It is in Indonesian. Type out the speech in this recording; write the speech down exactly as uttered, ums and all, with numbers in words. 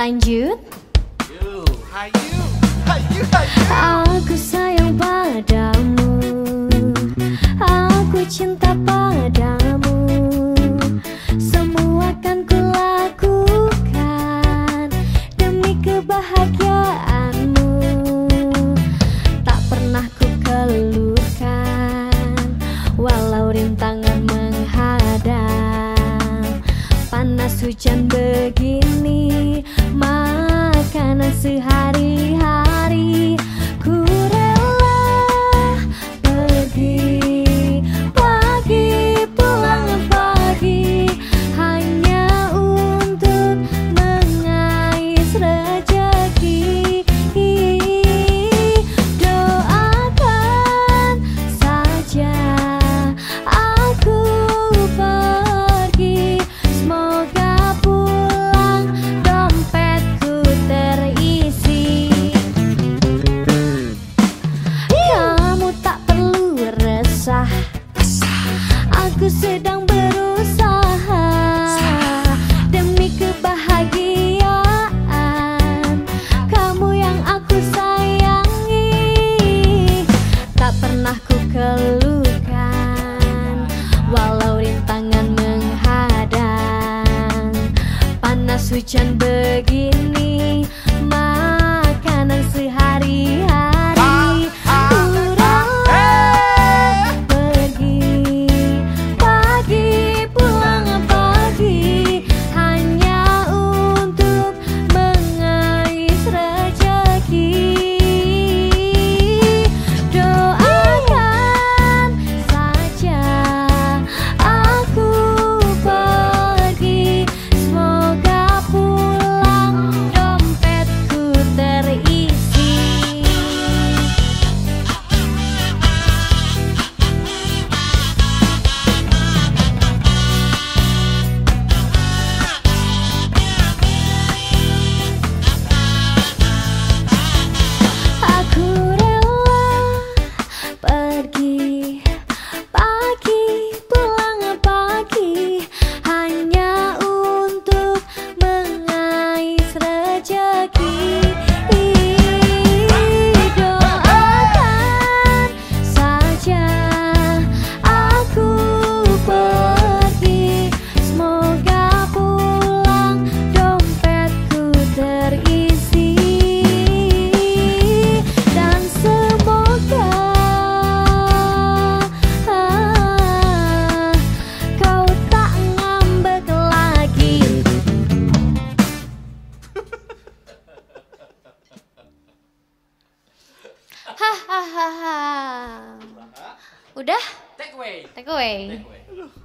Lanjut. Hayu, hayu, hayu, hayu. Aku sayang padamu, aku cinta padamu. Semua akan kulakukan demi kebahagiaanmu. Tak pernah ku keluhkan walau rintangan menghadang. Panas hujan begini, makanan sehari-hari. Ku rela pergi pagi, pulang pagi, hanya untuk mengais rezeki. Doakan saja aku pergi, semoga pulang dompetku terisi. Kamu tak perlu resah, aku sedang berusaha demi kebahagiaan kamu yang aku sayangi. Tak pernah ku keluhkan walau rintangan menghadang. Panas hujan begini, makanan sehari-hari. Ku rela pergi pagi, pulang pagi, hanya untuk mengais rezeki. Doakan saja aku pergi, semoga pulang dompetku terisi. Aku rela pergi pagi, pulang pagi, hanya untuk mengais rezeki. Doakan saja aku pergi, semoga pulang dompetku terisi. Dan semoga ah, kau tak ngambek lagi. Hahaha. Udah? Take away. Take away. Take away.